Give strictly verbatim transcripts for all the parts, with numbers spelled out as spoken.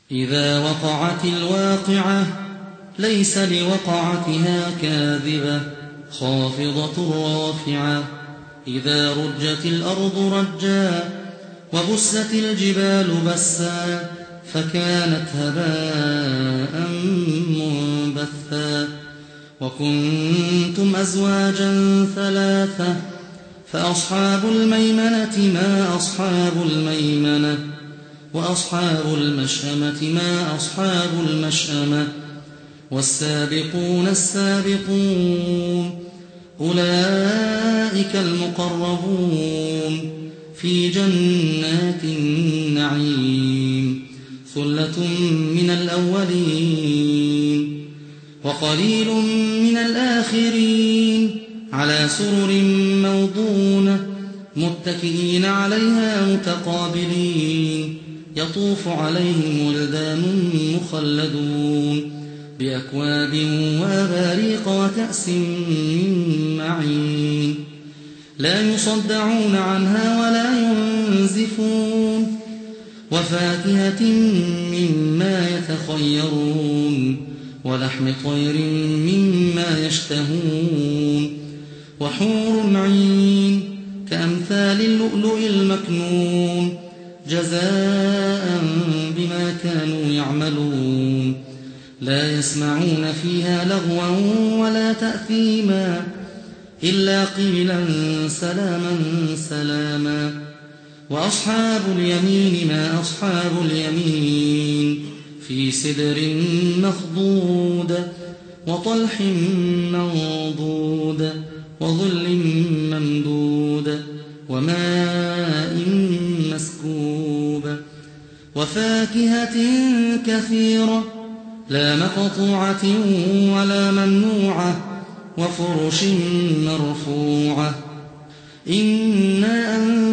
إذا وقعت الواقعة ليس لوقعتها كاذبة خافضة رافعة. إذا رجت الأرض رجا وبست الجبال بسا فكانت هباء منبثا. وكنتم أزواجا ثلاثة فأصحاب الميمنة ما أصحاب الميمنة وأصحاب المشأمة ما أصحاب المشأمة. والسابقون السابقون أولئك المقربون في جنات النعيم ثلة من الأولين وقليل من الآخرين على سرر موضونة متكئين عليها متقابلين يطوف عليهم ولدان مخلدون بأكواب وأباريق وكأس من معين لا يصدعون عنها ولا ينزفون. وفاكهة مما يتخيرون ولحم طير مما يشتهون. وحور عين كأمثال اللؤلؤ المكنون جزاء بما كانوا يعملون. لا يسمعون فيها لغوا ولا تأثيما إلا قيلا سلاما سلاما. وأصحاب اليمين ما أصحاب اليمين في سدر مخضود وطلح منضود وظل ممدود وماء مسكوب. وفاكهة كثيرة لا مقطوعة ولا ممنوعة وفرش مرفوعة. إنا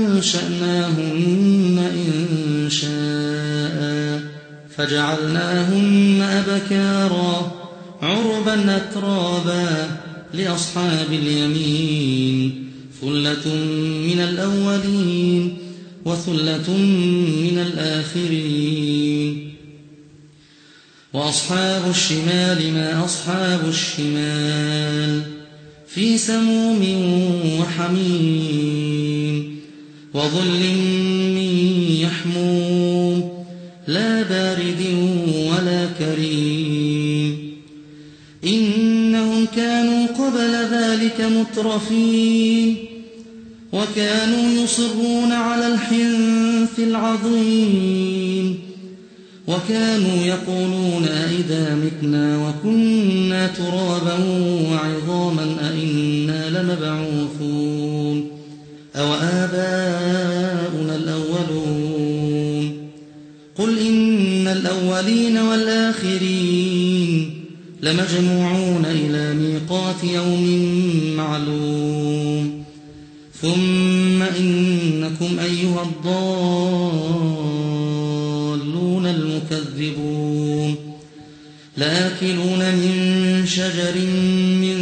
أنشأناهن إن شاء فجعلناهن أبكارا عربا أترابا لأصحاب اليمين ثلة من الأولين وثلة من الآخرين. وأصحاب الشمال ما أصحاب الشمال في سموم وحميم وظل من يحموم لا بارد ولا كريم. إنهم كانوا قبل ذلك مترفين وكانوا يصرون على الحنث العظيم وكانوا يقولون أئذا متنا وكنا ترابا وعظاما أئنا لمبعوثون أو آباؤنا الأولون. قل إن الأولين والآخرين لمجموعون إلى ميقات يوم معلوم. ثم إنكم أيها الضالون المكذبون لآكلون من شجر من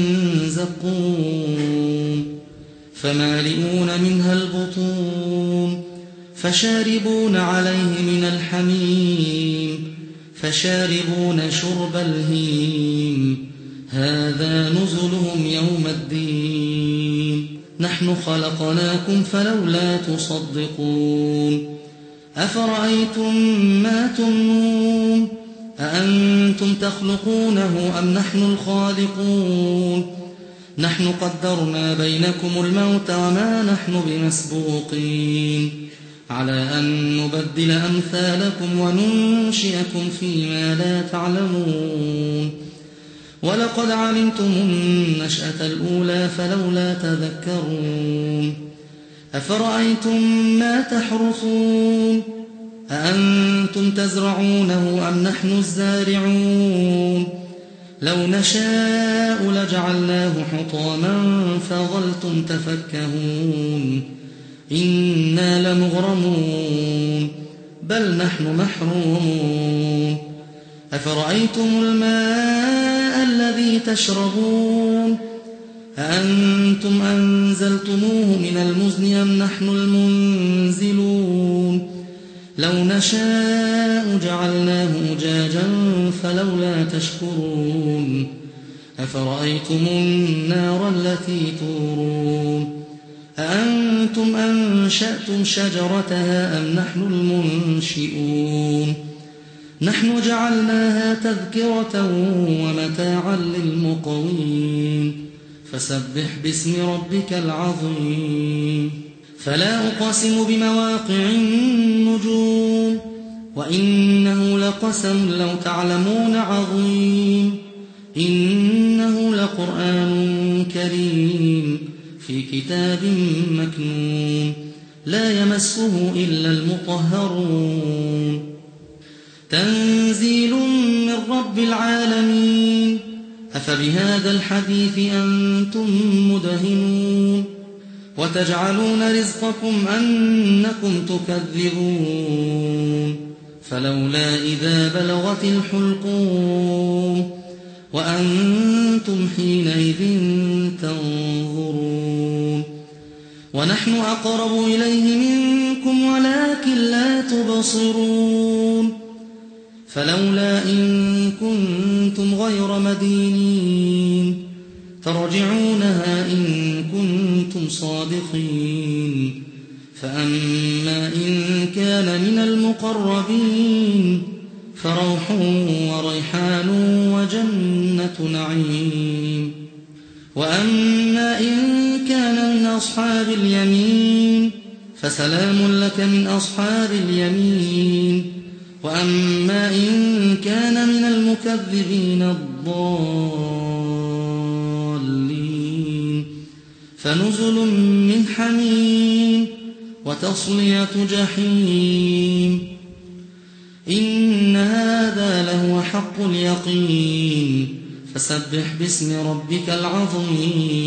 زقوم فمالئون منها البطون فشاربون عليه من الحميم فشاربون شرب الهيم هذا نزلهم يوم الدين. نحن خلقناكم فلولا تصدقون. أفرأيتم ما تمنون أأنتم تخلقونه أم نحن الخالقون. نحن قدرنا بينكم الموت وما نحن بمسبوقين على أن نبدل أمثالكم وننشئكم فيما لا تعلمون. ولقد علمتم النشأة الأولى فلولا تذكرون. أفرأيتم ما تحرثون أأنتم تزرعونه أم نحن الزارعون. لو نشاء لجعلناه حطاما فظلتم تفكهون. إنا لمغرمون بل نحن محرومون. أفرأيتم الماء الذي تشربون أأنتم أنزلتموه من المزن أم نحن المنزلون. لو نشاء جعلناه فلولا تشكرون أفرأيتم النار التي تورون أأنتم أنشأتم شجرتها أم نحن المنشئون نحن جعلناها تذكرة ومتاعا للمقوين فسبح باسم ربك العظيم فلا أقسم بمواقع النجوم وإنه لقسم لو تعلمون عظيم إنه لقرآن كريم في كتاب مكنون لا يمسه إلا المطهرون تنزيل من رب العالمين أفبهذا الحديث أنتم مدهنون وتجعلون رزقكم أنكم تكذبون فلولا إذا بلغت الحلقوم وأنتم حينئذ تنظرون ونحن أقرب إليه منكم ولكن لا تبصرون فلولا إن كنتم غير مدينين ترجعونها إن كنتم صادقين فأما إن كان من المقربين فروح وريحان وجنة نعيم وأما إن كان من أصحاب اليمين فسلام لك من أصحاب اليمين وأما إن كان من المكذبين الضالين فنزل من حميم وتصلية جحيم إن هذا لهو حق اليقين فسبح باسم ربك العظيم